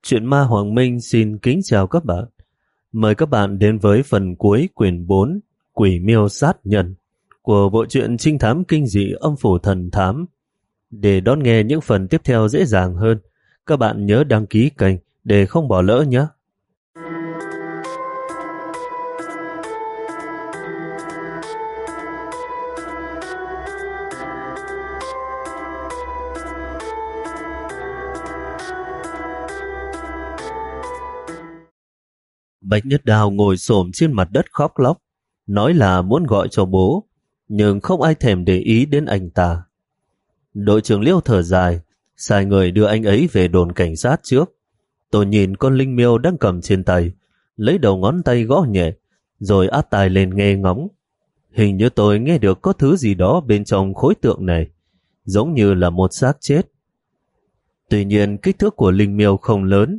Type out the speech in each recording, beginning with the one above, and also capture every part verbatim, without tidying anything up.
Chuyện ma Hoàng Minh xin kính chào các bạn. Mời các bạn đến với phần cuối quyển bốn Quỷ Miêu Sát Nhân của bộ truyện trinh thám kinh dị Âm Phủ Thần Thám. Để đón nghe những phần tiếp theo dễ dàng hơn, các bạn nhớ đăng ký kênh để không bỏ lỡ nhé. Bạch Nhất Đào ngồi xổm trên mặt đất khóc lóc, nói là muốn gọi cho bố, nhưng không ai thèm để ý đến anh ta. Đội trưởng Liêu thở dài, sai người đưa anh ấy về đồn cảnh sát trước. Tôi nhìn con linh miêu đang cầm trên tay, lấy đầu ngón tay gõ nhẹ, rồi áp tai lên nghe ngóng. Hình như tôi nghe được có thứ gì đó bên trong khối tượng này, giống như là một xác chết. Tuy nhiên kích thước của linh miêu không lớn,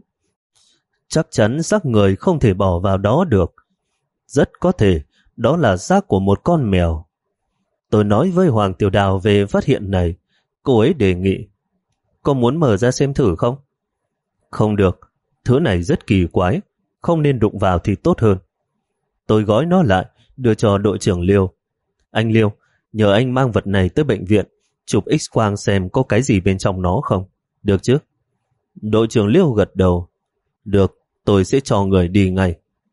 chắc chắn xác người không thể bỏ vào đó được. Rất có thể đó là xác của một con mèo. Tôi nói với Hoàng Tiểu Đào về phát hiện này. Cô ấy đề nghị, có muốn mở ra xem thử không? Không được, thứ này rất kỳ quái, không nên đụng vào thì tốt hơn. Tôi gói nó lại, đưa cho đội trưởng Liêu. Anh Liêu, nhờ anh mang vật này tới bệnh viện, chụp X-quang xem có cái gì bên trong nó không. Được chứ? Đội trưởng Liêu gật đầu. Được, tôi sẽ cho người đi ngay.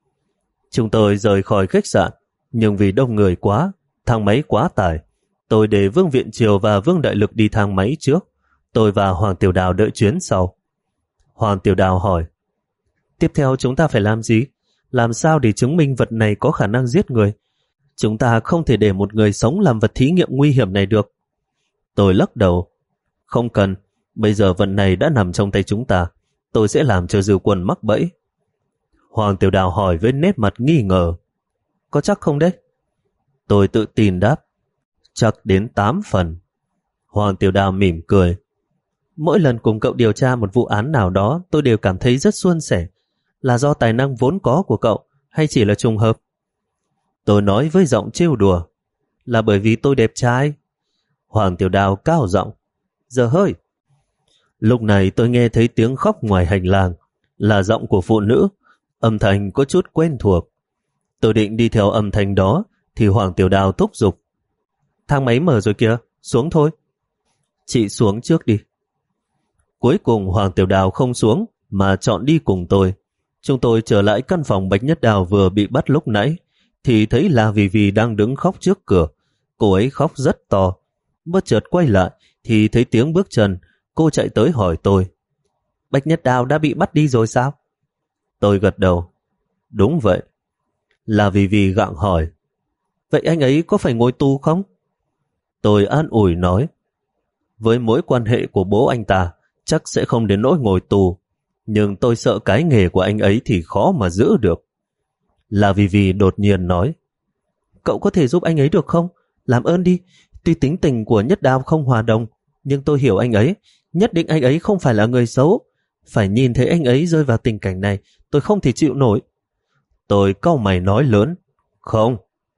Chúng tôi rời khỏi khách sạn, nhưng vì đông người quá, thang máy quá tải. Tôi để Vương Viện Triều và Vương Đại Lực đi thang máy trước. Tôi và Hoàng Tiểu Đào đợi chuyến sau. Hoàng Tiểu Đào hỏi, tiếp theo chúng ta phải làm gì? Làm sao để chứng minh vật này có khả năng giết người? Chúng ta không thể để một người sống làm vật thí nghiệm nguy hiểm này được. Tôi lắc đầu. Không cần, bây giờ vật này đã nằm trong tay chúng ta. Tôi sẽ làm cho Dư Quân mắc bẫy. Hoàng Tiểu Đào hỏi với nét mặt nghi ngờ. Có chắc không đấy? Tôi tự tin đáp. Chắc đến tám phần. Hoàng Tiểu Đào mỉm cười. Mỗi lần cùng cậu điều tra một vụ án nào đó, tôi đều cảm thấy rất suôn sẻ. Là do tài năng vốn có của cậu, hay chỉ là trùng hợp? Tôi nói với giọng trêu đùa. Là bởi vì tôi đẹp trai. Hoàng Tiểu Đào cao giọng. Giờ hơi. Lúc này tôi nghe thấy tiếng khóc ngoài hành lang, là giọng của phụ nữ, âm thanh có chút quen thuộc. Tôi định đi theo âm thanh đó, thì Hoàng Tiểu Đào thúc giục. Thang máy mở rồi kìa, xuống thôi. Chị xuống trước đi. Cuối cùng Hoàng Tiểu Đào không xuống, mà chọn đi cùng tôi. Chúng tôi trở lại căn phòng Bạch Nhất Đào vừa bị bắt lúc nãy, thì thấy là Vì Vì đang đứng khóc trước cửa. Cô ấy khóc rất to. Bất chợt quay lại, thì thấy tiếng bước chân. Cô chạy tới hỏi tôi, Bạch Nhất Đào đã bị bắt đi rồi sao? Tôi gật đầu. Đúng vậy. Là Vì Vì gặng hỏi, vậy anh ấy có phải ngồi tù không? Tôi an ủi nói, với mối quan hệ của bố anh ta, chắc sẽ không đến nỗi ngồi tù, nhưng tôi sợ cái nghề của anh ấy thì khó mà giữ được. Là Vì Vì đột nhiên nói, cậu có thể giúp anh ấy được không? Làm ơn đi, tuy tính tình của Nhất Đào không hòa đồng, nhưng tôi hiểu anh ấy, nhất định anh ấy không phải là người xấu. Phải nhìn thấy anh ấy rơi vào tình cảnh này, tôi không thể chịu nổi. Tôi cau mày nói lớn, không.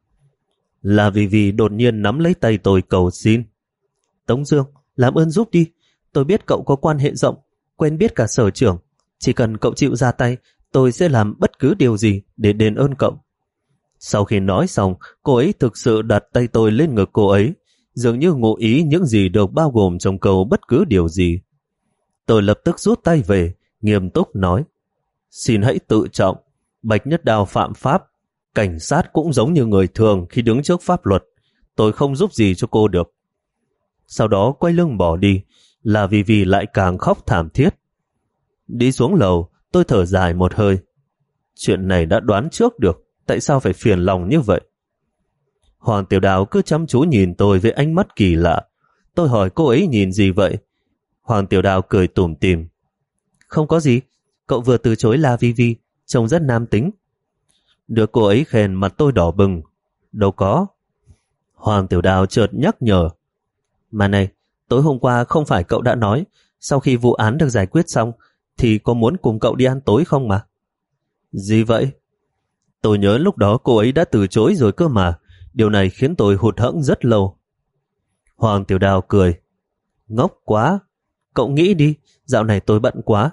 Là Vì Vì đột nhiên nắm lấy tay tôi cầu xin. Tống Dương, làm ơn giúp đi. Tôi biết cậu có quan hệ rộng, quen biết cả sở trưởng. Chỉ cần cậu chịu ra tay, tôi sẽ làm bất cứ điều gì để đền ơn cậu. Sau khi nói xong, cô ấy thực sự đặt tay tôi lên ngực cô ấy, dường như ngụ ý những gì được bao gồm trong câu bất cứ điều gì. Tôi lập tức rút tay về, nghiêm túc nói, xin hãy tự trọng. Bạch Nhất Đào phạm pháp, cảnh sát cũng giống như người thường khi đứng trước pháp luật. Tôi không giúp gì cho cô được. Sau đó quay lưng bỏ đi, là Vì Vì lại càng khóc thảm thiết. Đi xuống lầu, tôi thở dài một hơi. Chuyện này đã đoán trước được, tại sao phải phiền lòng như vậy? Hoàng Tiểu Đào cứ chăm chú nhìn tôi với ánh mắt kỳ lạ. Tôi hỏi cô ấy nhìn gì vậy? Hoàng Tiểu Đào cười tủm tỉm. Không có gì, cậu vừa từ chối La Vi Vi, trông rất nam tính. Được cô ấy khen mặt tôi đỏ bừng. Đâu có. Hoàng Tiểu Đào chợt nhắc nhở. Mà này, tối hôm qua không phải cậu đã nói sau khi vụ án được giải quyết xong thì có muốn cùng cậu đi ăn tối không mà? Gì vậy? Tôi nhớ lúc đó cô ấy đã từ chối rồi cơ mà. Điều này khiến tôi hụt hẫng rất lâu. Hoàng Tiểu Đào cười. Ngốc quá. Cậu nghĩ đi, dạo này tôi bận quá.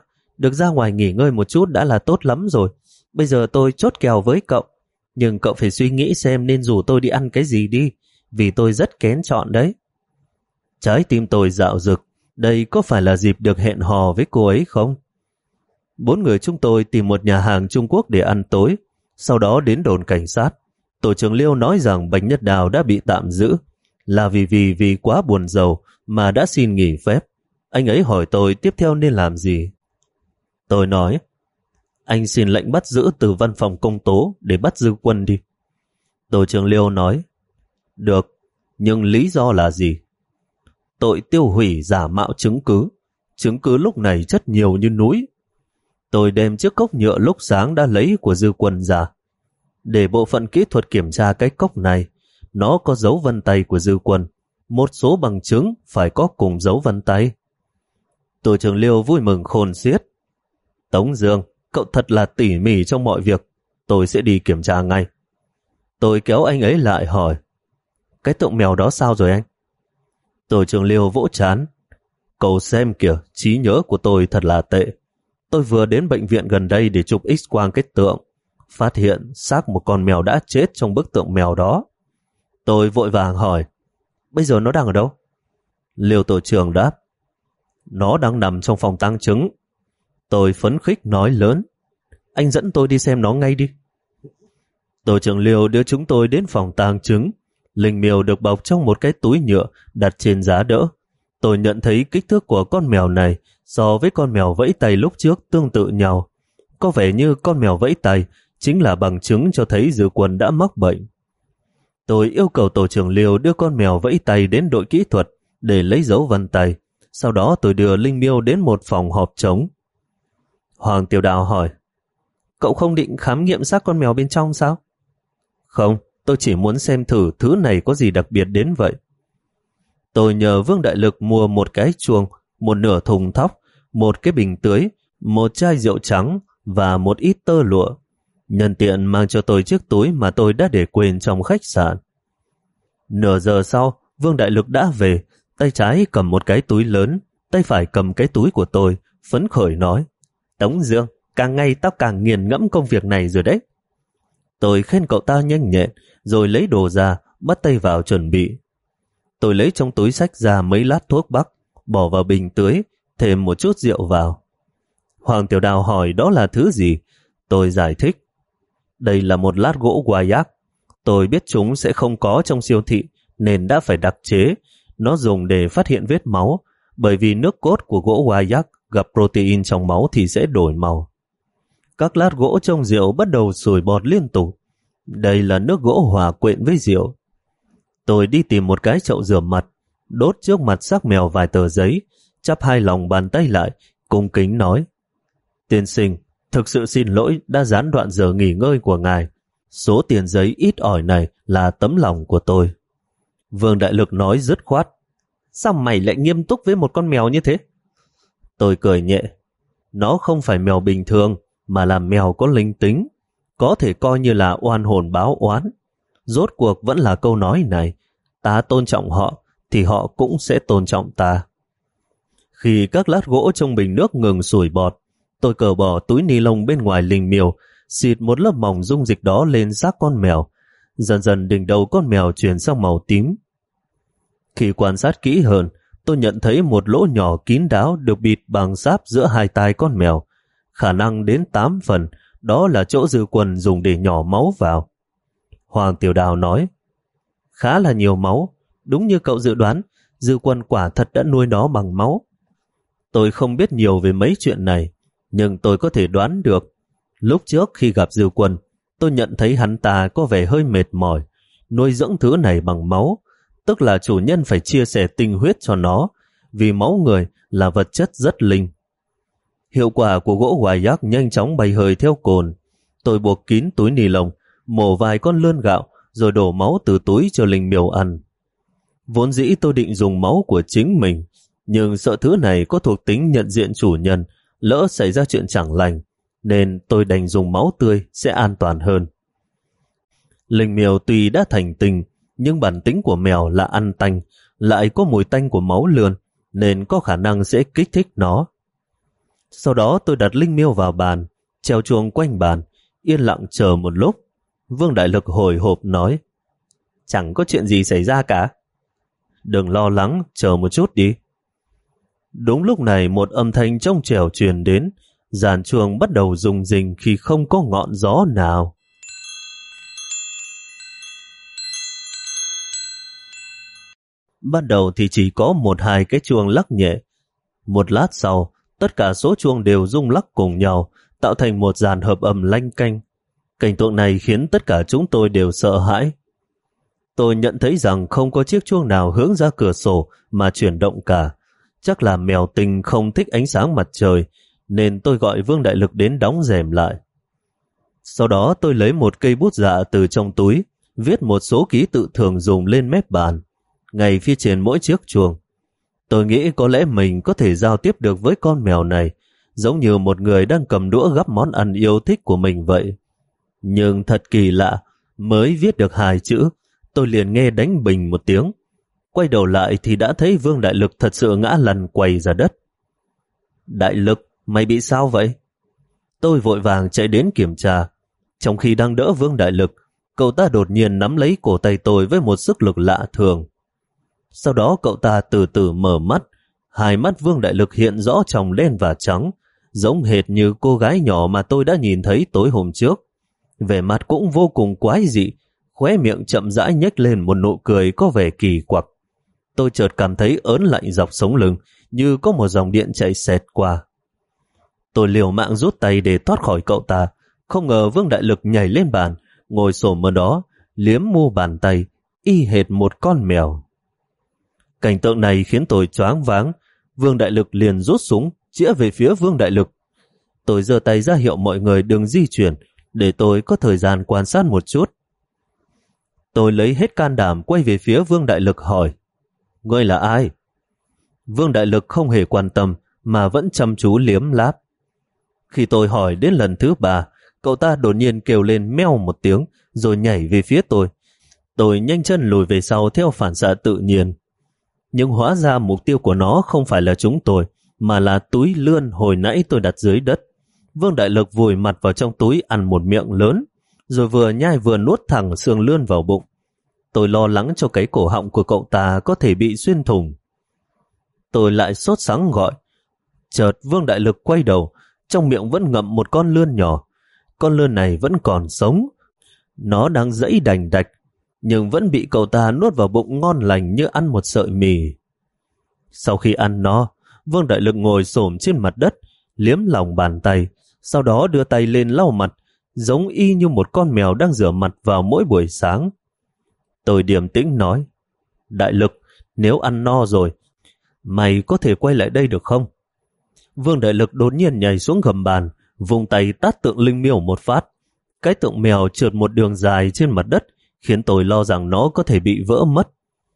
được ra ngoài nghỉ ngơi một chút đã là tốt lắm rồi. Bây giờ tôi chốt kèo với cậu, nhưng cậu phải suy nghĩ xem nên rủ tôi đi ăn cái gì đi, vì tôi rất kén chọn đấy. Trái tim tôi dạo dực, đây có phải là dịp được hẹn hò với cô ấy không? Bốn người chúng tôi tìm một nhà hàng Trung Quốc để ăn tối, sau đó đến đồn cảnh sát. Tổ trưởng Liêu nói rằng Bạch Nhất Đào đã bị tạm giữ, là vì vì vì quá buồn rầu mà đã xin nghỉ phép. Anh ấy hỏi tôi tiếp theo nên làm gì. Tôi nói, anh xin lệnh bắt giữ từ văn phòng công tố để bắt Dư Quân đi. Tổ trưởng Liêu nói, được, nhưng lý do là gì? Tội tiêu hủy giả mạo chứng cứ. Chứng cứ lúc này chất nhiều như núi. Tôi đem chiếc cốc nhựa lúc sáng đã lấy của Dư Quân ra. Để bộ phận kỹ thuật kiểm tra cái cốc này, nó có dấu vân tay của Dư Quân. Một số bằng chứng phải có cùng dấu vân tay. Tổ trưởng Liêu vui mừng khôn xiết. Tống Dương, cậu thật là tỉ mỉ trong mọi việc. Tôi sẽ đi kiểm tra ngay. Tôi kéo anh ấy lại hỏi, cái tượng mèo đó sao rồi anh? Tổ trưởng Liêu vỗ trán. Cậu xem kìa, trí nhớ của tôi thật là tệ. Tôi vừa đến bệnh viện gần đây để chụp X-quang cái tượng, phát hiện xác một con mèo đã chết trong bức tượng mèo đó. Tôi vội vàng hỏi, bây giờ nó đang ở đâu? Liêu tổ trưởng đáp, nó đang nằm trong phòng tang chứng. Tôi phấn khích nói lớn, anh dẫn tôi đi xem nó ngay đi. Tổ trưởng Liêu đưa chúng tôi đến phòng tang chứng. Linh miêu được bọc trong một cái túi nhựa đặt trên giá đỡ. Tôi nhận thấy kích thước của con mèo này so với con mèo vẫy tay lúc trước tương tự nhau. Có vẻ như con mèo vẫy tay chính là bằng chứng cho thấy Dư Quân đã mắc bệnh. Tôi yêu cầu tổ trưởng Liêu đưa con mèo vẫy tay đến đội kỹ thuật để lấy dấu vân tay. Sau đó tôi đưa Linh miêu đến một phòng họp trống. Hoàng Tiểu Đào hỏi, cậu không định khám nghiệm xác con mèo bên trong sao? Không, tôi chỉ muốn xem thử thứ này có gì đặc biệt đến vậy. Tôi nhờ Vương Đại Lực mua một cái chuông, một nửa thùng thóc, một cái bình tưới, một chai rượu trắng và một ít tơ lụa. Nhân tiện mang cho tôi chiếc túi mà tôi đã để quên trong khách sạn. Nửa giờ sau, Vương Đại Lực đã về, tay trái cầm một cái túi lớn, tay phải cầm cái túi của tôi, phấn khởi nói, Tống Dương, càng ngày tao càng nghiền ngẫm công việc này rồi đấy. Tôi khen cậu ta nhanh nhẹn, rồi lấy đồ ra, bắt tay vào chuẩn bị. Tôi lấy trong túi xách ra mấy lát thuốc bắc, bỏ vào bình tưới, thêm một chút rượu vào. Hoàng Tiểu Đào hỏi đó là thứ gì? Tôi giải thích. Đây là một lát gỗ guaiac. Tôi biết chúng sẽ không có trong siêu thị, nên đã phải đặc chế. Nó dùng để phát hiện vết máu, bởi vì nước cốt của gỗ guaiac gặp protein trong máu thì sẽ đổi màu. Các lát gỗ trong rượu bắt đầu sủi bọt liên tục. Đây là nước gỗ hòa quyện với rượu. Tôi đi tìm một cái chậu rửa mặt, đốt trước mặt xác mèo vài tờ giấy, chắp hai lòng bàn tay lại, cung kính nói, tiên sinh, thực sự xin lỗi đã gián đoạn giờ nghỉ ngơi của ngài. Số tiền giấy ít ỏi này là tấm lòng của tôi. Vương Đại Lực nói dứt khoát, sao mày lại nghiêm túc với một con mèo như thế? Tôi cười nhẹ, nó không phải mèo bình thường, mà là mèo có linh tính, có thể coi như là oan hồn báo oán. Rốt cuộc vẫn là câu nói này, ta tôn trọng họ, thì họ cũng sẽ tôn trọng ta. Khi các lát gỗ trong bình nước ngừng sủi bọt, tôi cởi bỏ túi ni lông bên ngoài linh miêu, xịt một lớp mỏng dung dịch đó lên xác con mèo. Dần dần đỉnh đầu con mèo chuyển sang màu tím. Khi quan sát kỹ hơn, tôi nhận thấy một lỗ nhỏ kín đáo được bịt bằng sáp giữa hai tai con mèo. Khả năng đến tám phần, đó là chỗ Dư Quân dùng để nhỏ máu vào. Hoàng Tiểu Đào nói, khá là nhiều máu, đúng như cậu dự đoán, Dư Quân quả thật đã nuôi nó bằng máu. Tôi không biết nhiều về mấy chuyện này, nhưng tôi có thể đoán được. Lúc trước khi gặp Dư Quân, tôi nhận thấy hắn ta có vẻ hơi mệt mỏi, nuôi dưỡng thứ này bằng máu, tức là chủ nhân phải chia sẻ tinh huyết cho nó, vì máu người là vật chất rất linh. Hiệu quả của gỗ guaiac nhanh chóng bay hơi theo cồn. Tôi buộc kín túi ni lông, mổ vài con lươn gạo, rồi đổ máu từ túi cho linh miêu ăn. Vốn dĩ tôi định dùng máu của chính mình, nhưng sợ thứ này có thuộc tính nhận diện chủ nhân, lỡ xảy ra chuyện chẳng lành, nên tôi đành dùng máu tươi sẽ an toàn hơn. Linh miêu tuy đã thành tinh, nhưng bản tính của mèo là ăn tanh, lại có mùi tanh của máu lươn, nên có khả năng sẽ kích thích nó. Sau đó tôi đặt linh miêu vào bàn, treo chuông quanh bàn, yên lặng chờ một lúc. Vương Đại Lực hồi hộp nói, chẳng có chuyện gì xảy ra cả. Đừng lo lắng, chờ một chút đi. Đúng lúc này một âm thanh trong trẻo truyền đến, dàn chuông bắt đầu rung rinh khi không có ngọn gió nào. Ban đầu thì chỉ có một hai cái chuông lắc nhẹ. Một lát sau, tất cả số chuông đều rung lắc cùng nhau, tạo thành một dàn hợp âm lanh canh. Cảnh tượng này khiến tất cả chúng tôi đều sợ hãi. Tôi nhận thấy rằng không có chiếc chuông nào hướng ra cửa sổ mà chuyển động cả. Chắc là mèo tinh không thích ánh sáng mặt trời, nên tôi gọi Vương Đại Lực đến đóng rèm lại. Sau đó tôi lấy một cây bút dạ từ trong túi, viết một số ký tự thường dùng lên mép bàn, ngay phía trên mỗi chiếc chuông. Tôi nghĩ có lẽ mình có thể giao tiếp được với con mèo này, giống như một người đang cầm đũa gắp món ăn yêu thích của mình vậy. Nhưng thật kỳ lạ, mới viết được hai chữ, tôi liền nghe đánh bình một tiếng. Quay đầu lại thì đã thấy Vương Đại Lực thật sự ngã lăn quay ra đất. Đại Lực, mày bị sao vậy? Tôi vội vàng chạy đến kiểm tra. Trong khi đang đỡ Vương Đại Lực, cậu ta đột nhiên nắm lấy cổ tay tôi với một sức lực lạ thường. Sau đó cậu ta từ từ mở mắt, hai mắt Vương Đại Lực hiện rõ trong đen và trắng, giống hệt như cô gái nhỏ mà tôi đã nhìn thấy tối hôm trước. Vẻ mặt cũng vô cùng quái dị, khóe miệng chậm rãi nhếch lên một nụ cười có vẻ kỳ quặc. Tôi chợt cảm thấy ớn lạnh dọc sống lưng, như có một dòng điện chạy xẹt qua. Tôi liều mạng rút tay để thoát khỏi cậu ta, không ngờ Vương Đại Lực nhảy lên bàn, ngồi xổm ở đó, liếm mu bàn tay, y hệt một con mèo. Cảnh tượng này khiến tôi choáng váng. Vương Đại Lực liền rút súng, chĩa về phía Vương Đại Lực. Tôi giơ tay ra hiệu mọi người đừng di chuyển, để tôi có thời gian quan sát một chút. Tôi lấy hết can đảm quay về phía Vương Đại Lực hỏi, ngươi là ai? Vương Đại Lực không hề quan tâm, mà vẫn chăm chú liếm láp. Khi tôi hỏi đến lần thứ ba, cậu ta đột nhiên kêu lên meo một tiếng, rồi nhảy về phía tôi. Tôi nhanh chân lùi về sau theo phản xạ tự nhiên. Nhưng hóa ra mục tiêu của nó không phải là chúng tôi, mà là túi lươn hồi nãy tôi đặt dưới đất. Vương Đại Lực vùi mặt vào trong túi ăn một miệng lớn, rồi vừa nhai vừa nuốt thẳng xương lươn vào bụng. Tôi lo lắng cho cái cổ họng của cậu ta có thể bị xuyên thủng. Tôi lại sốt sắng gọi. Chợt Vương Đại Lực quay đầu, trong miệng vẫn ngậm một con lươn nhỏ. Con lươn này vẫn còn sống. Nó đang giãy đành đạch, nhưng vẫn bị cậu ta nuốt vào bụng ngon lành như ăn một sợi mì. Sau khi ăn nó, Vương Đại Lực ngồi xổm trên mặt đất, liếm lòng bàn tay, sau đó đưa tay lên lau mặt, giống y như một con mèo đang rửa mặt vào mỗi buổi sáng. Tôi điềm tĩnh nói, Đại Lực, nếu ăn no rồi, mày có thể quay lại đây được không? Vương Đại Lực đột nhiên nhảy xuống gầm bàn, vùng tay tát tượng linh miêu một phát. Cái tượng mèo trượt một đường dài trên mặt đất, khiến tôi lo rằng nó có thể bị vỡ mất.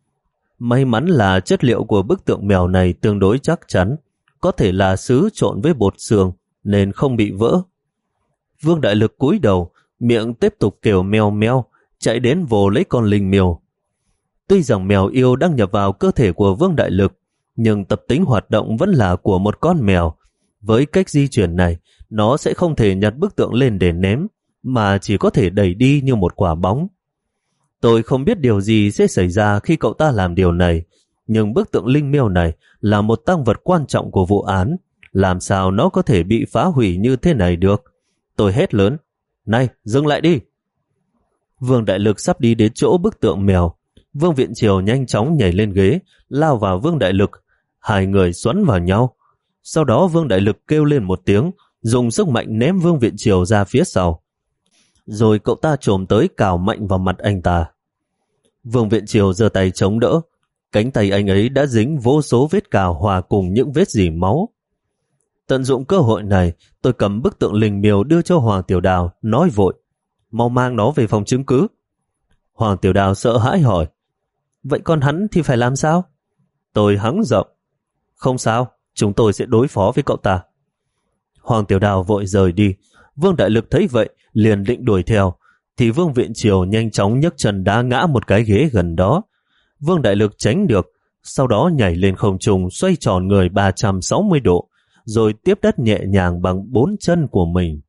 May mắn là chất liệu của bức tượng mèo này tương đối chắc chắn, có thể là sứ trộn với bột xương nên không bị vỡ. Vương Đại Lực cúi đầu, miệng tiếp tục kêu meo meo, chạy đến vồ lấy con linh miêu. Tuy rằng mèo yêu đang nhập vào cơ thể của Vương Đại Lực, nhưng tập tính hoạt động vẫn là của một con mèo. Với cách di chuyển này, nó sẽ không thể nhặt bức tượng lên để ném, mà chỉ có thể đẩy đi như một quả bóng. Tôi không biết điều gì sẽ xảy ra khi cậu ta làm điều này, nhưng bức tượng linh miêu này là một tang vật quan trọng của vụ án. Làm sao nó có thể bị phá hủy như thế này được? Tôi hét lớn, này, dừng lại đi! Vương Đại Lực sắp đi đến chỗ bức tượng mèo. Vương Viện Triều nhanh chóng nhảy lên ghế, lao vào Vương Đại Lực. Hai người xoắn vào nhau. Sau đó Vương Đại Lực kêu lên một tiếng, dùng sức mạnh ném Vương Viện Triều ra phía sau. Rồi cậu ta trồm tới cào mạnh vào mặt anh ta. Vương Viện Triều giơ tay chống đỡ. Cánh tay anh ấy đã dính vô số vết cào hòa cùng những vết dỉ máu. Tận dụng cơ hội này, tôi cầm bức tượng linh miêu đưa cho Hoàng Tiểu Đào, nói vội, mau mang nó về phòng chứng cứ. Hoàng Tiểu Đào sợ hãi hỏi, vậy còn hắn thì phải làm sao? Tôi hắng giọng, không sao, chúng tôi sẽ đối phó với cậu ta. Hoàng Tiểu Đào vội rời đi. Vương Đại Lực thấy vậy, liền định đuổi theo, thì Vương Viện Triều nhanh chóng nhấc chân đá ngã một cái ghế gần đó. Vương Đại Lực tránh được, sau đó nhảy lên không trung xoay tròn người ba trăm sáu mươi độ, rồi tiếp đất nhẹ nhàng bằng bốn chân của mình.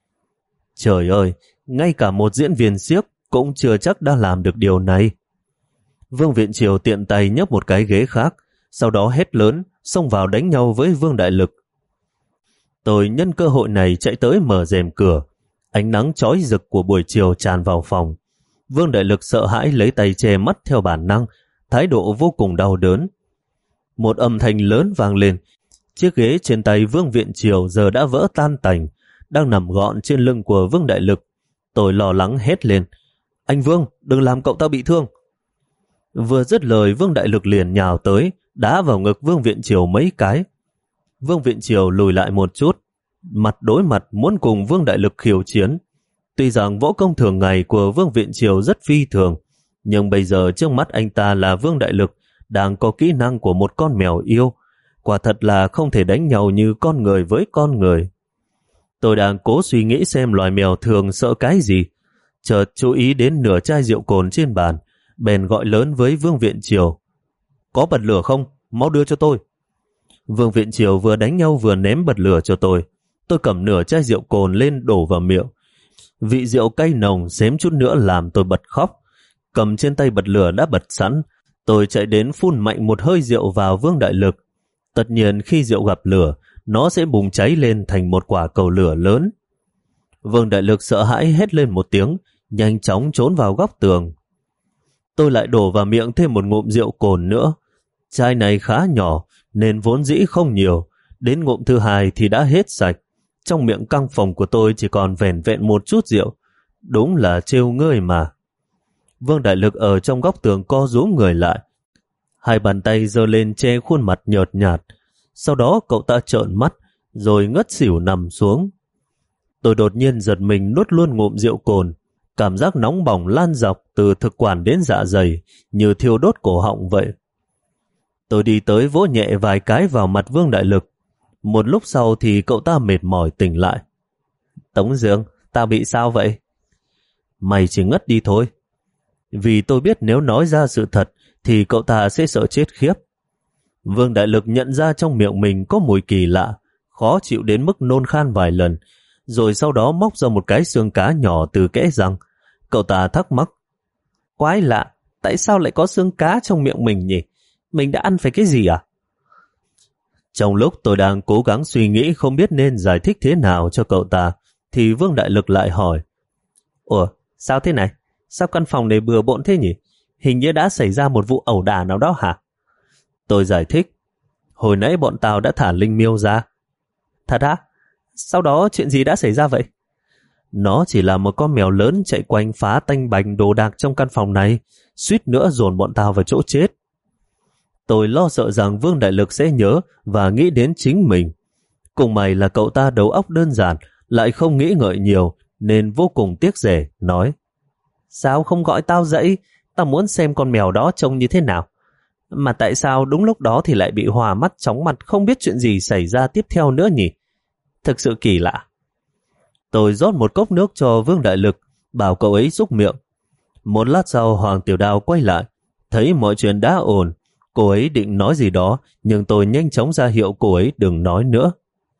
Trời ơi, ngay cả một diễn viên xiếc cũng chưa chắc đã làm được điều này. Vương Viện Triều tiện tay nhấc một cái ghế khác, sau đó hét lớn, xông vào đánh nhau với Vương Đại Lực. Tôi nhân cơ hội này chạy tới mở rèm cửa. Ánh nắng chói rực của buổi chiều tràn vào phòng. Vương Đại Lực sợ hãi lấy tay che mắt theo bản năng, thái độ vô cùng đau đớn. Một âm thanh lớn vang lên. Chiếc ghế trên tay Vương Viện Triều giờ đã vỡ tan tành, đang nằm gọn trên lưng của Vương Đại Lực. Tôi lo lắng hét lên: Anh Vương, đừng làm cậu ta bị thương. Vừa dứt lời, Vương Đại Lực liền nhào tới, đá vào ngực Vương Viện Triều mấy cái. Vương Viện Triều lùi lại một chút, mặt đối mặt muốn cùng Vương Đại Lực khiêu chiến. Tuy rằng võ công thường ngày của Vương Viện Triều rất phi thường, nhưng bây giờ trước mắt anh ta là Vương Đại Lực, đang có kỹ năng của một con mèo yêu. Quả thật là không thể đánh nhau như con người với con người. Tôi đang cố suy nghĩ xem loài mèo thường sợ cái gì, chợt chú ý đến nửa chai rượu cồn trên bàn, bèn gọi lớn với Vương Viện Triều: Có bật lửa không? Mau đưa cho tôi. Vương Viện Triều vừa đánh nhau vừa ném bật lửa cho tôi. Tôi cầm nửa chai rượu cồn lên đổ vào miệng. Vị rượu cay nồng xém chút nữa làm tôi bật khóc. Cầm trên tay bật lửa đã bật sẵn, tôi chạy đến phun mạnh một hơi rượu vào Vương Đại Lực. Tất nhiên khi rượu gặp lửa, nó sẽ bùng cháy lên thành một quả cầu lửa lớn. Vương Đại Lực sợ hãi hét lên một tiếng, nhanh chóng trốn vào góc tường. Tôi lại đổ vào miệng thêm một ngụm rượu cồn nữa. Chai này khá nhỏ nên vốn dĩ không nhiều, đến ngụm thứ hai thì đã hết sạch. Trong miệng căng phòng của tôi chỉ còn vẻn vẹn một chút rượu. Đúng là trêu ngươi mà. Vương Đại Lực ở trong góc tường co rúm người lại, hai bàn tay giơ lên che khuôn mặt nhợt nhạt. Sau đó cậu ta trợn mắt rồi ngất xỉu nằm xuống. Tôi đột nhiên giật mình nuốt luôn ngụm rượu cồn. Cảm giác nóng bỏng lan dọc từ thực quản đến dạ dày, như thiêu đốt cổ họng vậy. Tôi đi tới vỗ nhẹ vài cái vào mặt Vương Đại Lực. Một lúc sau thì cậu ta mệt mỏi tỉnh lại. Tống Dương, ta bị sao vậy? Mày chỉ ngất đi thôi. Vì tôi biết nếu nói ra sự thật thì cậu ta sẽ sợ chết khiếp. Vương Đại Lực nhận ra trong miệng mình có mùi kỳ lạ, khó chịu đến mức nôn khan vài lần, rồi sau đó móc ra một cái xương cá nhỏ từ kẽ răng. Cậu ta thắc mắc: Quái lạ, tại sao lại có xương cá trong miệng mình nhỉ? Mình đã ăn phải cái gì à? Trong lúc tôi đang cố gắng suy nghĩ không biết nên giải thích thế nào cho cậu ta, thì Vương Đại Lực lại hỏi: Ủa, sao thế này? Sao căn phòng này bừa bộn thế nhỉ? Hình như đã xảy ra một vụ ẩu đả nào đó hả? Tôi giải thích: Hồi nãy bọn tao đã thả linh miêu ra. Thật hả? Sau đó chuyện gì đã xảy ra vậy? Nó chỉ là một con mèo lớn chạy quanh phá tanh bành đồ đạc trong căn phòng này, suýt nữa dồn bọn tao vào chỗ chết. Tôi lo sợ rằng Vương Đại Lực sẽ nhớ và nghĩ đến chính mình. Cùng mày là cậu ta đầu óc đơn giản, lại không nghĩ ngợi nhiều, nên vô cùng tiếc rẻ, nói: Sao không gọi tao dậy? Tao muốn xem con mèo đó trông như thế nào. Mà tại sao đúng lúc đó thì lại bị hòa mắt chóng mặt, không biết chuyện gì xảy ra tiếp theo nữa nhỉ? Thực sự kỳ lạ. Tôi rót một cốc nước cho Vương Đại Lực, bảo cậu ấy xúc miệng. Một lát sau Hoàng Tiểu Đao quay lại, thấy mọi chuyện đã ổn. Cô ấy định nói gì đó, nhưng tôi nhanh chóng ra hiệu cô ấy đừng nói nữa.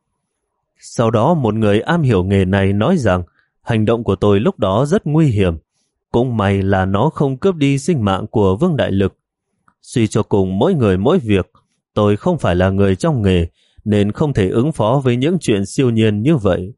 Sau đó một người am hiểu nghề này nói rằng hành động của tôi lúc đó rất nguy hiểm. Cũng may là nó không cướp đi sinh mạng của Vương Đại Lực. Suy cho cùng mỗi người mỗi việc, tôi không phải là người trong nghề, nên không thể ứng phó với những chuyện siêu nhiên như vậy.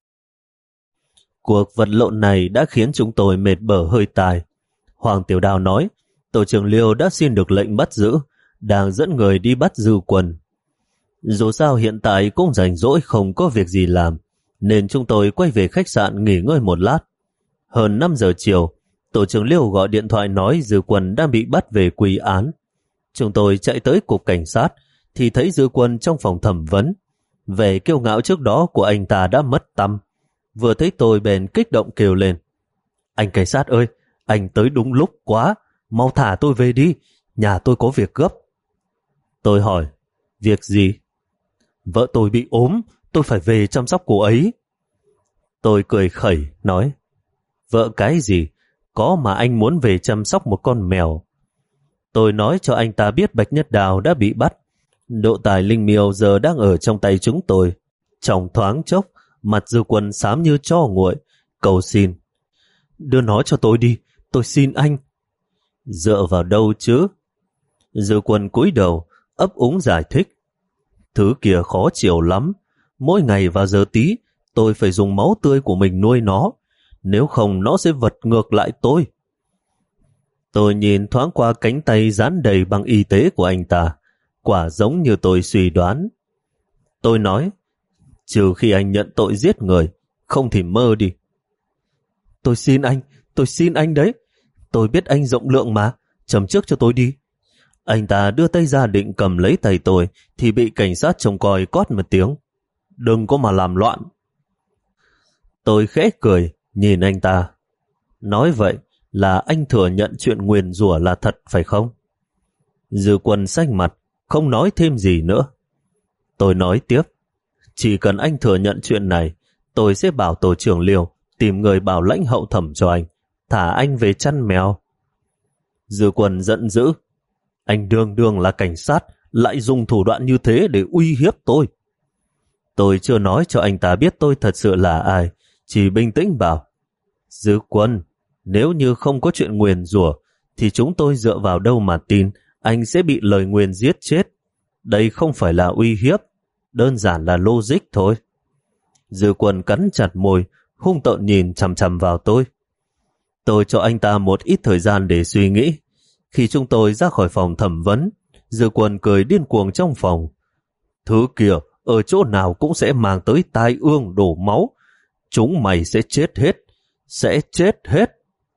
Cuộc vật lộn này đã khiến chúng tôi mệt bở hơi tài. Hoàng Tiểu Đao nói, tổ trưởng Liêu đã xin được lệnh bắt giữ, đang dẫn người đi bắt Dư Quân. Dù sao hiện tại cũng rảnh rỗi không có việc gì làm, nên chúng tôi quay về khách sạn nghỉ ngơi một lát. Hơn năm giờ chiều, tổ trưởng Liêu gọi điện thoại nói Dư Quân đang bị bắt về quy án. Chúng tôi chạy tới cục cảnh sát thì thấy Dư Quân trong phòng thẩm vấn. Vẻ kiêu ngạo trước đó của anh ta đã mất tăm. Vừa thấy tôi bèn kích động kêu lên: Anh cảnh sát ơi, anh tới đúng lúc quá, mau thả tôi về đi, nhà tôi có việc gấp. Tôi hỏi: Việc gì? Vợ tôi bị ốm, tôi phải về chăm sóc cô ấy. Tôi cười khẩy nói: Vợ cái gì? Có mà anh muốn về chăm sóc một con mèo. Tôi nói cho anh ta biết Bạch Nhất Đào đã bị bắt. Độ tài linh miêu giờ đang ở trong tay chúng tôi. Trong thoáng chốc, mặt Dư Quân xám như tro nguội, cầu xin. Đưa nó cho tôi đi, tôi xin anh. Dựa vào đâu chứ? Dư Quân cúi đầu, ấp úng giải thích. Thứ kia khó chịu lắm. Mỗi ngày vào giờ tí, tôi phải dùng máu tươi của mình nuôi nó. Nếu không nó sẽ vật ngược lại tôi. Tôi nhìn thoáng qua cánh tay dán đầy băng y tế của anh ta. Quả giống như tôi suy đoán. Tôi nói, trừ khi anh nhận tội giết người, không thì mơ đi. Tôi xin anh, tôi xin anh đấy. Tôi biết anh rộng lượng mà, chấm trước cho tôi đi. Anh ta đưa tay ra định cầm lấy tay tôi, thì bị cảnh sát trông coi quát một tiếng. Đừng có mà làm loạn. Tôi khẽ cười, nhìn anh ta. Nói vậy là anh thừa nhận chuyện nguyền rủa là thật phải không? Dư Quân xanh mặt, không nói thêm gì nữa. Tôi nói tiếp, chỉ cần anh thừa nhận chuyện này, tôi sẽ bảo tổ trưởng Liêu tìm người bảo lãnh hậu thẩm cho anh, thả anh về chăn mèo. Dư Quân giận dữ, anh đương đương là cảnh sát, lại dùng thủ đoạn như thế để uy hiếp tôi. Tôi chưa nói cho anh ta biết tôi thật sự là ai, chỉ bình tĩnh bảo, Dư Quân, nếu như không có chuyện nguyền rủa, thì chúng tôi dựa vào đâu mà tin anh sẽ bị lời nguyền giết chết. Đây không phải là uy hiếp, đơn giản là logic thôi. Dư Quân cắn chặt môi, hung tợn nhìn chằm chằm vào tôi. Tôi cho anh ta một ít thời gian để suy nghĩ. Khi chúng tôi ra khỏi phòng thẩm vấn, Dư Quân cười điên cuồng trong phòng. Thứ kia ở chỗ nào cũng sẽ mang tới tai ương đổ máu. Chúng mày sẽ chết hết, sẽ chết hết.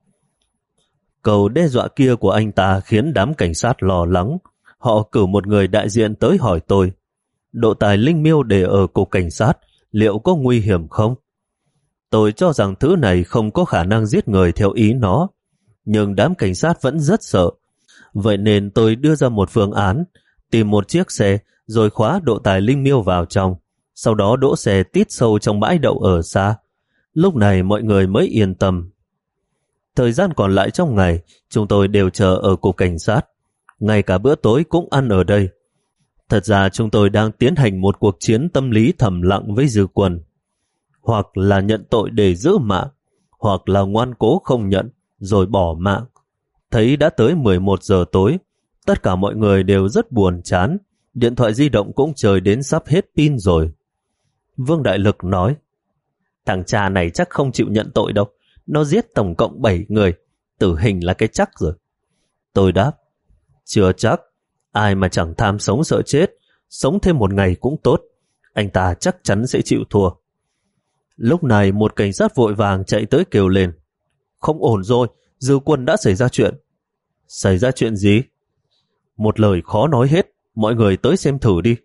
Câu đe dọa kia của anh ta khiến đám cảnh sát lo lắng. Họ cử một người đại diện tới hỏi tôi, độ tài linh miêu để ở cục cảnh sát, liệu có nguy hiểm không? Tôi cho rằng thứ này không có khả năng giết người theo ý nó, nhưng đám cảnh sát vẫn rất sợ. Vậy nên tôi đưa ra một phương án, tìm một chiếc xe rồi khóa độ tài linh miêu vào trong, sau đó đỗ xe tít sâu trong bãi đậu ở xa. Lúc này mọi người mới yên tâm. Thời gian còn lại trong ngày, chúng tôi đều chờ ở cục cảnh sát. Ngay cả bữa tối cũng ăn ở đây. Thật ra chúng tôi đang tiến hành một cuộc chiến tâm lý thầm lặng với Dư Quân. Hoặc là nhận tội để giữ mạng, hoặc là ngoan cố không nhận, rồi bỏ mạng. Thấy đã tới mười một giờ tối, tất cả mọi người đều rất buồn chán, điện thoại di động cũng trời đến sắp hết pin rồi. Vương Đại Lực nói, thằng cha này chắc không chịu nhận tội đâu, nó giết tổng cộng bảy người, tử hình là cái chắc rồi. Tôi đáp, chưa chắc, ai mà chẳng tham sống sợ chết, sống thêm một ngày cũng tốt, anh ta chắc chắn sẽ chịu thua. Lúc này một cảnh sát vội vàng chạy tới kêu lên, không ổn rồi, Dư Quân đã xảy ra chuyện. Xảy ra chuyện gì? Một lời khó nói hết, mọi người tới xem thử đi.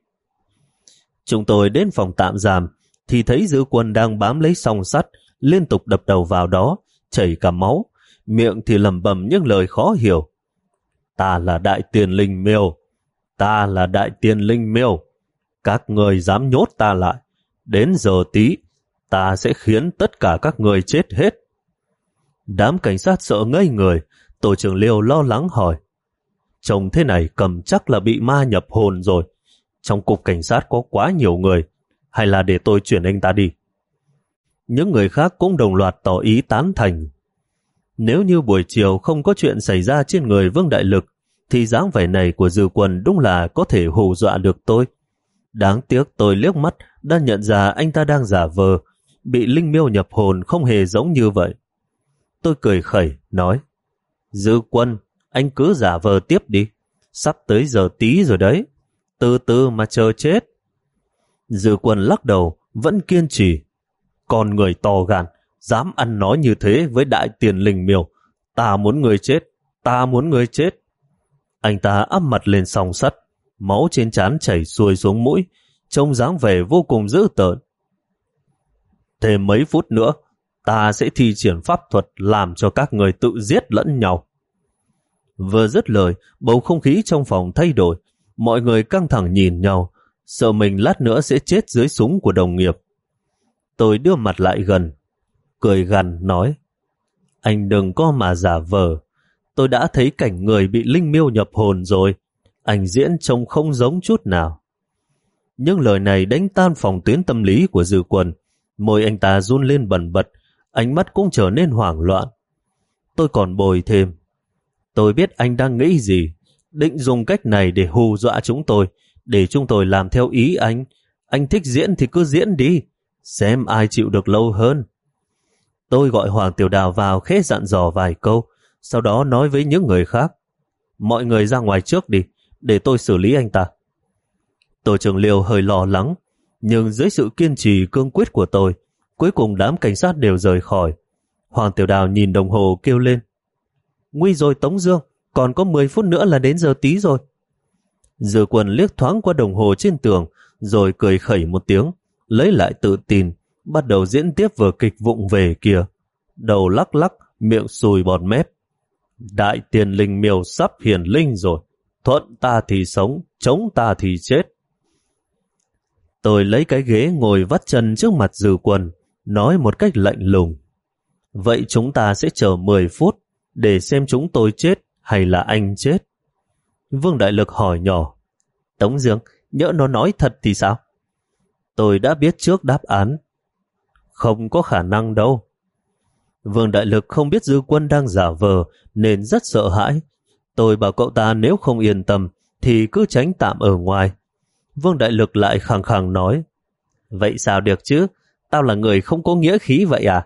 Chúng tôi đến phòng tạm giam, thì thấy Dư Quân đang bám lấy song sắt, liên tục đập đầu vào đó, chảy cả máu, miệng thì lẩm bẩm những lời khó hiểu. Ta là đại tiền linh miêu, ta là đại tiền linh miêu, các người dám nhốt ta lại, đến giờ tí, ta sẽ khiến tất cả các người chết hết. Đám cảnh sát sợ ngây người, tổ trưởng Liêu lo lắng hỏi, trông thế này cầm chắc là bị ma nhập hồn rồi, trong cục cảnh sát có quá nhiều người, hay là để tôi chuyển anh ta đi? Những người khác cũng đồng loạt tỏ ý tán thành. Nếu như buổi chiều không có chuyện xảy ra trên người Vương Đại Lực, thì dáng vẻ này của Dư Quân đúng là có thể hù dọa được tôi. Đáng tiếc tôi liếc mắt đã nhận ra anh ta đang giả vờ, bị linh miêu nhập hồn không hề giống như vậy. Tôi cười khẩy, nói, Dư Quân, anh cứ giả vờ tiếp đi, sắp tới giờ tí rồi đấy, từ từ mà chờ chết. Dư Quân lắc đầu, vẫn kiên trì, con người to gan, dám ăn nói như thế với đại tiền linh miêu, ta muốn người chết, ta muốn người chết. Anh ta áp mặt lên song sắt, máu trên trán chảy xuôi xuống mũi, trông dáng vẻ vô cùng dữ tợn. Thêm mấy phút nữa, ta sẽ thi triển pháp thuật làm cho các người tự giết lẫn nhau. Vừa dứt lời, bầu không khí trong phòng thay đổi, mọi người căng thẳng nhìn nhau, sợ mình lát nữa sẽ chết dưới súng của đồng nghiệp. Tôi đưa mặt lại gần, cười gằn nói, anh đừng có mà giả vờ, tôi đã thấy cảnh người bị linh miêu nhập hồn rồi, Anh diễn trông không giống chút nào. Những lời này đánh tan phòng tuyến tâm lý của Dư Quân. Môi anh ta run lên bần bật, ánh mắt cũng trở nên hoảng loạn. Tôi còn bồi thêm. Tôi biết anh đang nghĩ gì, định dùng cách này để hù dọa chúng tôi, để chúng tôi làm theo ý anh. Anh thích diễn thì cứ diễn đi, xem ai chịu được lâu hơn. Tôi gọi Hoàng Tiểu Đào vào khẽ dặn dò vài câu, sau đó nói với những người khác. Mọi người ra ngoài trước đi, để tôi xử lý anh ta. Tổ trưởng Liêu hơi lo lắng, nhưng dưới sự kiên trì cương quyết của tôi, cuối cùng đám cảnh sát đều rời khỏi. Hoàng Tiểu Đào nhìn đồng hồ kêu lên. Nguy rồi Tống Dương, còn có mười phút nữa là đến giờ tí rồi. Dư Quân liếc thoáng qua đồng hồ trên tường, rồi cười khẩy một tiếng, lấy lại tự tin, bắt đầu diễn tiếp vở kịch vụng về kia. Đầu lắc lắc, miệng sùi bọt mép. Đại tiền linh miêu sắp hiển linh rồi, thuận ta thì sống, chống ta thì chết. Tôi lấy cái ghế ngồi vắt chân trước mặt Dư Quân, nói một cách lạnh lùng. Vậy chúng ta sẽ chờ mười phút để xem chúng tôi chết hay là anh chết. Vương Đại Lực hỏi nhỏ. Tống Dương, nhỡ nó nói thật thì sao? Tôi đã biết trước đáp án. Không có khả năng đâu. Vương Đại Lực không biết Dư Quân đang giả vờ nên rất sợ hãi. Tôi bảo cậu ta nếu không yên tâm thì cứ tránh tạm ở ngoài. Vương Đại Lực lại khăng khăng nói. Vậy sao được chứ? Tao là người không có nghĩa khí vậy à?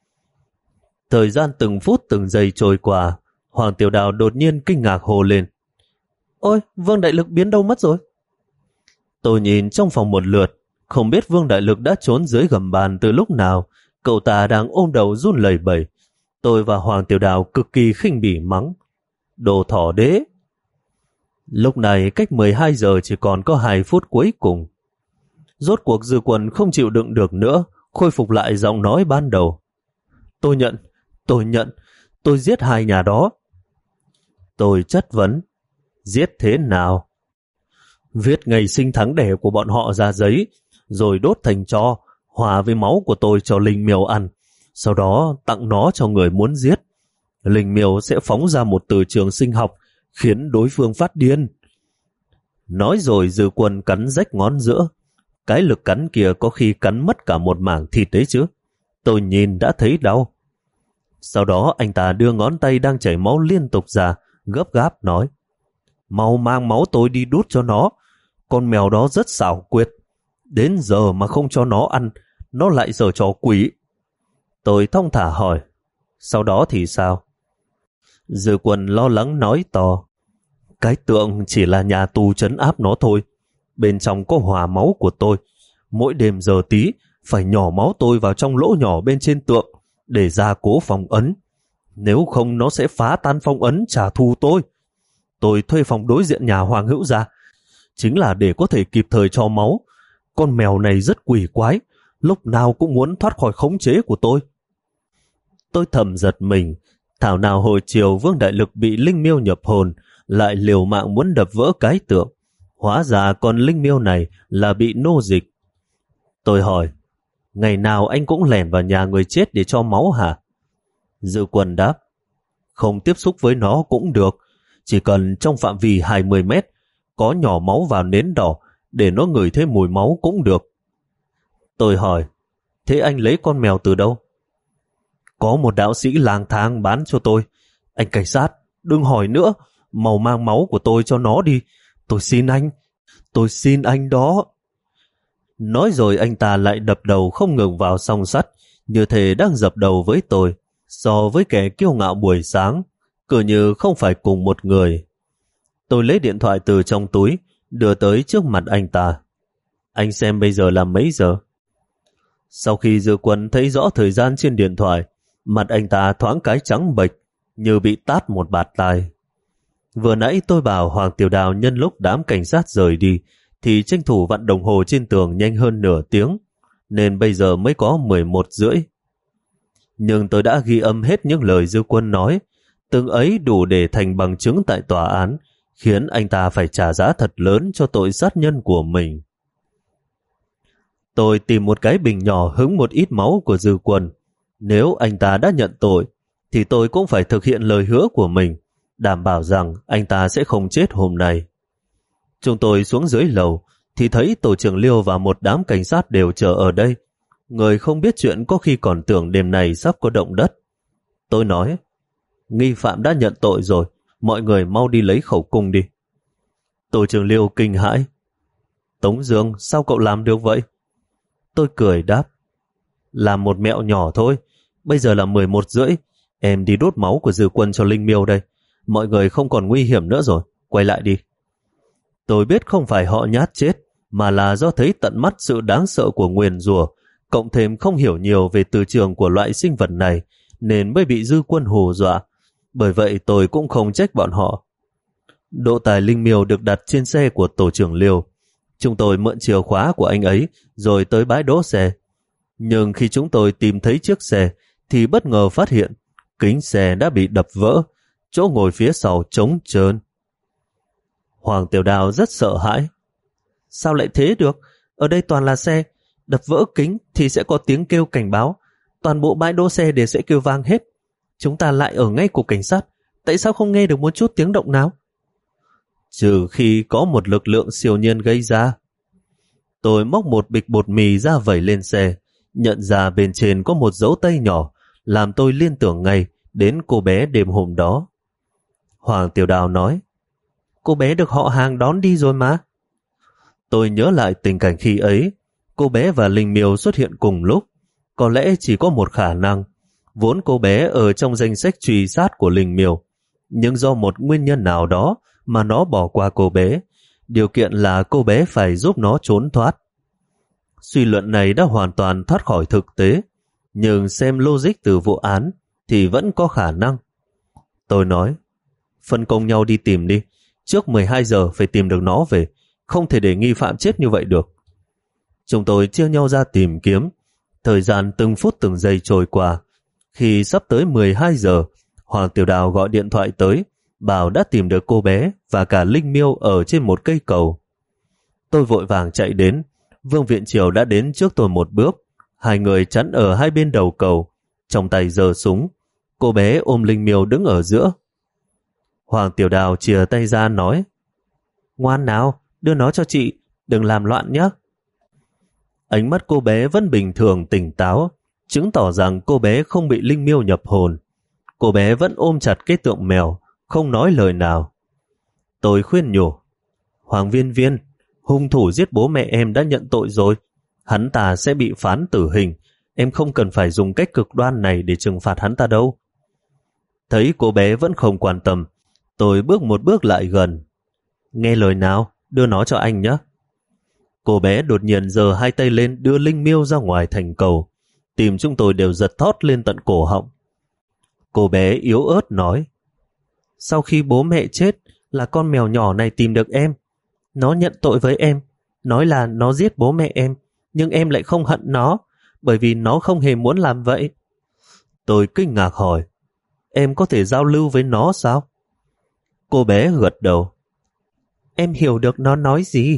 Thời gian từng phút từng giây trôi qua, Hoàng Tiểu Đào đột nhiên kinh ngạc hô lên. Ôi, Vương Đại Lực biến đâu mất rồi? Tôi nhìn trong phòng một lượt, không biết Vương Đại Lực đã trốn dưới gầm bàn từ lúc nào. Cậu ta đang ôm đầu run lẩy bẩy. Tôi và Hoàng Tiểu Đào cực kỳ khinh bỉ mắng. Đồ thỏ đế! Lúc này cách mười hai giờ chỉ còn có hai phút cuối cùng. Rốt cuộc Dư Quân không chịu đựng được nữa, khôi phục lại giọng nói ban đầu. Tôi nhận, tôi nhận, tôi giết hai nhà đó. Tôi chất vấn. Giết thế nào? Viết ngày sinh tháng đẻ của bọn họ ra giấy, rồi đốt thành tro, hòa với máu của tôi cho linh miêu ăn, sau đó tặng nó cho người muốn giết. Linh miêu sẽ phóng ra một từ trường sinh học, khiến đối phương phát điên. Nói rồi Dư Quân cắn rách ngón giữa. Cái lực cắn kia có khi cắn mất cả một mảng thịt đấy chứ. Tôi nhìn đã thấy đau. Sau đó anh ta đưa ngón tay đang chảy máu liên tục ra, gấp gáp nói. Mau mang máu tôi đi đút cho nó. Con mèo đó rất xảo quyệt. Đến giờ mà không cho nó ăn, nó lại giở trò quỷ. Tôi thong thả hỏi. Sau đó thì sao? Dư Quân lo lắng nói to. Cái tượng chỉ là nhà tù trấn áp nó thôi. Bên trong có hòa máu của tôi. Mỗi đêm giờ tí phải nhỏ máu tôi vào trong lỗ nhỏ bên trên tượng để gia cố phong ấn. Nếu không nó sẽ phá tan phong ấn trả thù tôi. Tôi thuê phòng đối diện nhà Hoàng Hữu ra, chính là để có thể kịp thời cho máu. Con mèo này rất quỷ quái, lúc nào cũng muốn thoát khỏi khống chế của tôi. Tôi thầm giật mình, thảo nào hồi chiều Vương Đại Lực bị linh miêu nhập hồn, lại liều mạng muốn đập vỡ cái tượng. Hóa ra con linh miêu này là bị nô dịch. Tôi hỏi, ngày nào anh cũng lẻn vào nhà người chết để cho máu hả? Dư Quân đáp, không tiếp xúc với nó cũng được, chỉ cần trong phạm vi hai mươi mét, có nhỏ máu vào nến đỏ, để nó ngửi thấy mùi máu cũng được. Tôi hỏi, thế anh lấy con mèo từ đâu? Có một đạo sĩ lang thang bán cho tôi. Anh cảnh sát, đừng hỏi nữa, mau mang máu của tôi cho nó đi. Tôi xin anh, tôi xin anh đó. Nói rồi anh ta lại đập đầu không ngừng vào song sắt, như thể đang dập đầu với tôi. So với kẻ kiêu ngạo buổi sáng, cứ như không phải cùng một người. Tôi lấy điện thoại từ trong túi, đưa tới trước mặt anh ta. Anh xem bây giờ là mấy giờ? Sau khi Dư Quân thấy rõ thời gian trên điện thoại, mặt anh ta thoáng cái trắng bệch, như bị tát một bạt tai. Vừa nãy tôi bảo Hoàng Tiểu Đào nhân lúc đám cảnh sát rời đi, thì tranh thủ vặn đồng hồ trên tường nhanh hơn nửa tiếng, nên bây giờ mới có mười một rưỡi. Nhưng tôi đã ghi âm hết những lời Dư Quân nói, từng ấy đủ để thành bằng chứng tại tòa án, khiến anh ta phải trả giá thật lớn cho tội sát nhân của mình. Tôi tìm một cái bình nhỏ hứng một ít máu của Dư Quân. Nếu anh ta đã nhận tội, thì tôi cũng phải thực hiện lời hứa của mình, đảm bảo rằng anh ta sẽ không chết hôm nay. Chúng tôi xuống dưới lầu thì thấy tổ trưởng Liêu và một đám cảnh sát đều chờ ở đây. Người không biết chuyện có khi còn tưởng đêm này sắp có động đất. Tôi nói, nghi phạm đã nhận tội rồi, mọi người mau đi lấy khẩu cung đi. Tổ trưởng Liêu kinh hãi. Tống Dương, sao cậu làm được vậy? Tôi cười đáp, làm một mẹo nhỏ thôi, bây giờ là mười một rưỡi, em đi đốt máu của dư quân cho Linh Miêu đây. Mọi người không còn nguy hiểm nữa rồi, quay lại đi. Tôi biết không phải họ nhát chết, mà là do thấy tận mắt sự đáng sợ của nguyền rủa, cộng thêm không hiểu nhiều về từ trường của loại sinh vật này, nên mới bị dư quân hù dọa. Bởi vậy tôi cũng không trách bọn họ. Độ tài Linh Miêu được đặt trên xe của tổ trưởng Liêu. Chúng tôi mượn chìa khóa của anh ấy rồi tới bãi đỗ xe. Nhưng khi chúng tôi tìm thấy chiếc xe thì bất ngờ phát hiện kính xe đã bị đập vỡ, chỗ ngồi phía sau trống trơn. Hoàng Tiểu Đào rất sợ hãi. Sao lại thế được? Ở đây toàn là xe, đập vỡ kính thì sẽ có tiếng kêu cảnh báo. Toàn bộ bãi đỗ xe đều sẽ kêu vang hết. Chúng ta lại ở ngay cục cảnh sát, tại sao không nghe được một chút tiếng động nào? Trừ khi có một lực lượng siêu nhiên gây ra. Tôi móc một bịch bột mì ra vẩy lên xe, nhận ra bên trên có một dấu tay nhỏ, làm tôi liên tưởng ngay đến cô bé đêm hôm đó. Hoàng Tiểu Đào nói, cô bé được họ hàng đón đi rồi mà. Tôi nhớ lại tình cảnh khi ấy, cô bé và Linh Miêu xuất hiện cùng lúc. Có lẽ chỉ có một khả năng, vốn cô bé ở trong danh sách truy sát của Linh Miêu, nhưng do một nguyên nhân nào đó mà nó bỏ qua cô bé, điều kiện là cô bé phải giúp nó trốn thoát. Suy luận này đã hoàn toàn thoát khỏi thực tế, nhưng xem logic từ vụ án thì vẫn có khả năng. Tôi nói, phân công nhau đi tìm đi, trước mười hai giờ phải tìm được nó về, không thể để nghi phạm chết như vậy được. Chúng tôi chia nhau ra tìm kiếm, thời gian từng phút từng giây trôi qua. Khi sắp tới mười hai giờ, Hoàng Tiểu Đào gọi điện thoại tới, bảo đã tìm được cô bé và cả Linh Miêu ở trên một cây cầu. Tôi vội vàng chạy đến, Vương Viện Triều đã đến trước tôi một bước, hai người chắn ở hai bên đầu cầu, trong tay giơ súng, cô bé ôm Linh Miêu đứng ở giữa. Hoàng Tiểu Đào chìa tay ra nói, ngoan nào, đưa nó cho chị, đừng làm loạn nhé. Ánh mắt cô bé vẫn bình thường tỉnh táo, chứng tỏ rằng cô bé không bị Linh Miêu nhập hồn. Cô bé vẫn ôm chặt cái tượng mèo, không nói lời nào. Tôi khuyên nhủ, Hoàng Viên Viên, hung thủ giết bố mẹ em đã nhận tội rồi, hắn ta sẽ bị phán tử hình, em không cần phải dùng cách cực đoan này để trừng phạt hắn ta đâu. Thấy cô bé vẫn không quan tâm, tôi bước một bước lại gần. Nghe lời nào, đưa nó cho anh nhé. Cô bé đột nhiên giơ hai tay lên đưa Linh Miêu ra ngoài thành cầu, tim chúng tôi đều giật thót lên tận cổ họng. Cô bé yếu ớt nói, sau khi bố mẹ chết là con mèo nhỏ này tìm được em. Nó nhận tội với em, nói là nó giết bố mẹ em, nhưng em lại không hận nó, bởi vì nó không hề muốn làm vậy. Tôi kinh ngạc hỏi, em có thể giao lưu với nó sao? Cô bé gật đầu. Em hiểu được nó nói gì?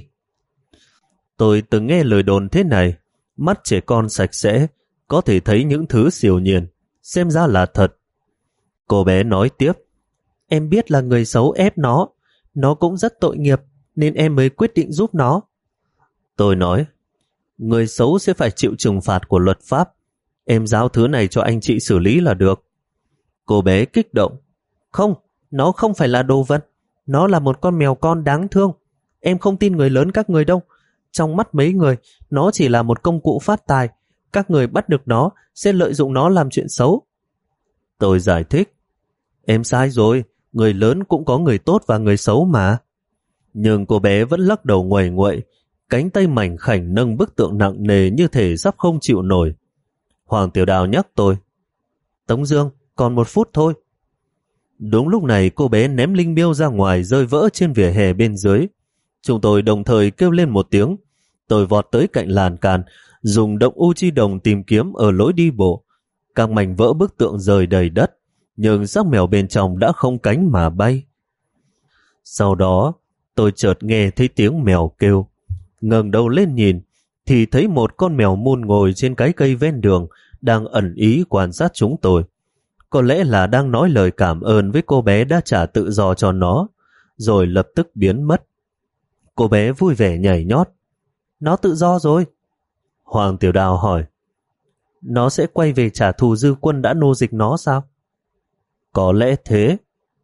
Tôi từng nghe lời đồn thế này, mắt trẻ con sạch sẽ, có thể thấy những thứ siêu nhiên, xem ra là thật. Cô bé nói tiếp, em biết là người xấu ép nó, nó cũng rất tội nghiệp, nên em mới quyết định giúp nó. Tôi nói, người xấu sẽ phải chịu trừng phạt của luật pháp, em giao thứ này cho anh chị xử lý là được. Cô bé kích động, không, nó không phải là đồ vật, nó là một con mèo con đáng thương. Em không tin người lớn các người đâu, trong mắt mấy người, nó chỉ là một công cụ phát tài, các người bắt được nó sẽ lợi dụng nó làm chuyện xấu. Tôi giải thích, em sai rồi, người lớn cũng có người tốt và người xấu mà. Nhưng cô bé vẫn lắc đầu nguầy nguậy, cánh tay mảnh khảnh nâng bức tượng nặng nề như thể sắp không chịu nổi. Hoàng Tiểu Đào nhắc tôi, Tống Dương, còn một phút thôi. Đúng lúc này cô bé ném Linh Miêu ra ngoài rơi vỡ trên vỉa hè bên dưới. Chúng tôi đồng thời kêu lên một tiếng. Tôi vọt tới cạnh lan can, dùng động u chi đồng tìm kiếm ở lối đi bộ. Các mảnh vỡ bức tượng rơi đầy đất, nhưng xác mèo bên trong đã không cánh mà bay. Sau đó, tôi chợt nghe thấy tiếng mèo kêu. Ngẩng đầu lên nhìn, thì thấy một con mèo mun ngồi trên cái cây ven đường, đang ẩn ý quan sát chúng tôi. Có lẽ là đang nói lời cảm ơn với cô bé đã trả tự do cho nó, rồi lập tức biến mất. Cô bé vui vẻ nhảy nhót. Nó tự do rồi. Hoàng Tiểu Đào hỏi. Nó sẽ quay về trả thù dư quân đã nô dịch nó sao? Có lẽ thế.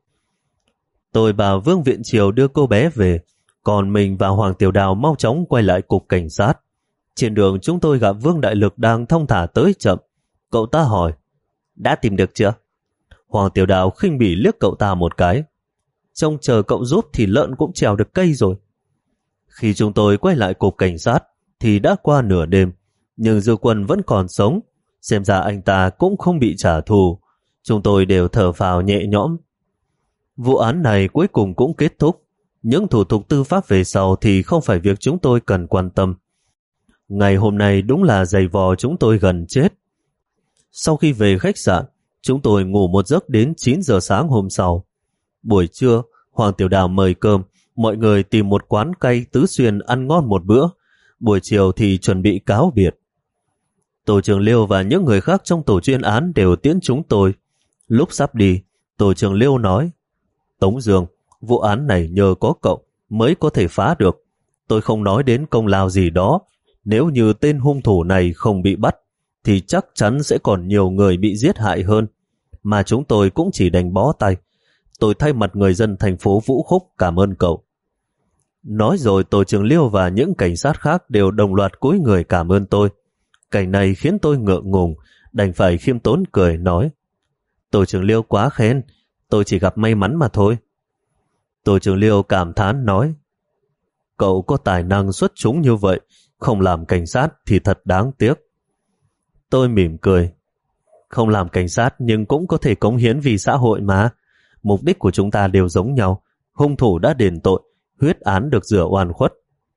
Tôi bảo Vương Viện Triều đưa cô bé về, còn mình và Hoàng Tiểu Đào mau chóng quay lại cục cảnh sát. Trên đường chúng tôi gặp Vương Đại Lực đang thong thả tới chậm. Cậu ta hỏi, đã tìm được chưa? Hoàng Tiểu Đào khinh bỉ liếc cậu ta một cái. Trông chờ cậu giúp thì lợn cũng trèo được cây rồi. Khi chúng tôi quay lại cục cảnh sát thì đã qua nửa đêm, nhưng Dư Quân vẫn còn sống. Xem ra anh ta cũng không bị trả thù. Chúng tôi đều thở phào nhẹ nhõm. Vụ án này cuối cùng cũng kết thúc. Những thủ tục tư pháp về sau thì không phải việc chúng tôi cần quan tâm. Ngày hôm nay đúng là giày vò chúng tôi gần chết. Sau khi về khách sạn, chúng tôi ngủ một giấc đến chín giờ sáng hôm sau. Buổi trưa, Hoàng Tiểu Đào mời cơm, mọi người tìm một quán cay Tứ Xuyên ăn ngon một bữa. Buổi chiều thì chuẩn bị cáo biệt. Tổ trưởng Liêu và những người khác trong tổ chuyên án đều tiễn chúng tôi. Lúc sắp đi, tổ trưởng Liêu nói, Tống Dương, vụ án này nhờ có cậu mới có thể phá được. Tôi không nói đến công lao gì đó. Nếu như tên hung thủ này không bị bắt, thì chắc chắn sẽ còn nhiều người bị giết hại hơn. Mà chúng tôi cũng chỉ đành bó tay. Tôi thay mặt người dân thành phố Vũ Khúc cảm ơn cậu. Nói rồi tổ trưởng Liêu và những cảnh sát khác đều đồng loạt cúi người cảm ơn tôi. Cảnh này khiến tôi ngượng ngùng, đành phải khiêm tốn cười nói, tổ trưởng Liêu quá khen, tôi chỉ gặp may mắn mà thôi. Tổ trưởng Liêu cảm thán nói, cậu có tài năng xuất chúng như vậy, không làm cảnh sát thì thật đáng tiếc. Tôi mỉm cười, không làm cảnh sát nhưng cũng có thể cống hiến vì xã hội mà. Mục đích của chúng ta đều giống nhau, hung thủ đã đền tội, huyết án được rửa oan khuất.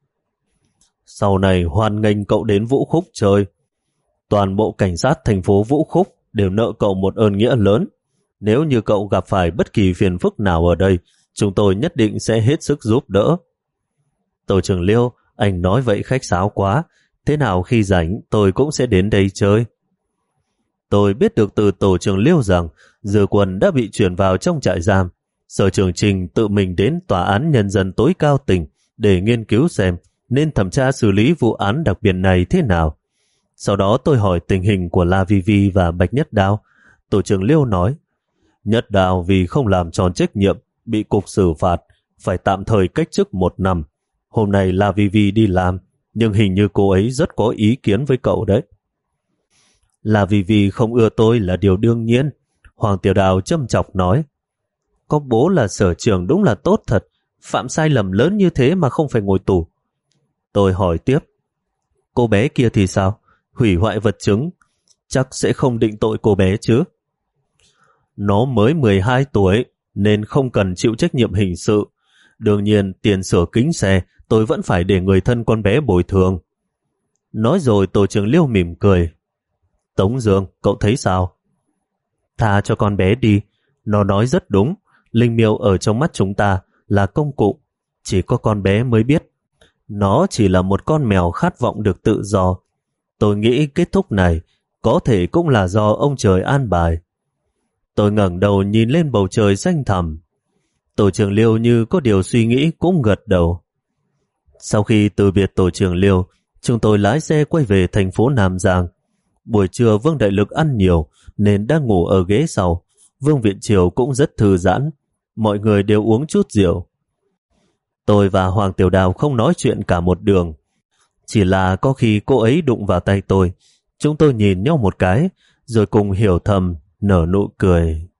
Sau này hoan nghênh cậu đến Vũ Khúc chơi. Toàn bộ cảnh sát thành phố Vũ Khúc đều nợ cậu một ơn nghĩa lớn. Nếu như cậu gặp phải bất kỳ phiền phức nào ở đây, chúng tôi nhất định sẽ hết sức giúp đỡ. Tổ trưởng Liêu, anh nói vậy khách sáo quá. Thế nào khi rảnh tôi cũng sẽ đến đây chơi. Tôi biết được từ tổ trưởng Liêu rằng Dư Quân đã bị chuyển vào trong trại giam. Sở trưởng Trình tự mình đến tòa án nhân dân tối cao tỉnh để nghiên cứu xem nên thẩm tra xử lý vụ án đặc biệt này thế nào. Sau đó tôi hỏi tình hình của La Vi Vi và Bạch Nhất Đao. Tổ trưởng Liêu nói, Nhất Đao vì không làm tròn trách nhiệm bị cục xử phạt, phải tạm thời cách chức một năm. Hôm nay La Vi Vi đi làm, nhưng hình như cô ấy rất có ý kiến với cậu đấy. La Vi Vi không ưa tôi là điều đương nhiên. Hoàng Tiểu Đào châm chọc nói, có bố là sở trưởng đúng là tốt thật, phạm sai lầm lớn như thế mà không phải ngồi tù. Tôi hỏi tiếp, cô bé kia thì sao? Hủy hoại vật chứng, chắc sẽ không định tội cô bé chứ? Nó mới mười hai tuổi nên không cần chịu trách nhiệm hình sự. Đương nhiên tiền sửa kính xe tôi vẫn phải để người thân con bé bồi thường. Nói rồi tổ trưởng Liêu mỉm cười. Tống Dương, cậu thấy sao? Tha cho con bé đi. Nó nói rất đúng. Linh miêu ở trong mắt chúng ta là công cụ. Chỉ có con bé mới biết. Nó chỉ là một con mèo khát vọng được tự do. Tôi nghĩ kết thúc này có thể cũng là do ông trời an bài. Tôi ngẩng đầu nhìn lên bầu trời xanh thẳm. Tổ trưởng Liêu như có điều suy nghĩ cũng gật đầu. Sau khi từ biệt tổ trưởng Liêu, chúng tôi lái xe quay về thành phố Nam Giang. Buổi trưa Vương Đại Lực ăn nhiều nên đang ngủ ở ghế sau. Vương Viện Triều cũng rất thư giãn. Mọi người đều uống chút rượu. Tôi và Hoàng Tiểu Đào không nói chuyện cả một đường. Chỉ là có khi cô ấy đụng vào tay tôi. Chúng tôi nhìn nhau một cái, rồi cùng hiểu thầm, nở nụ cười.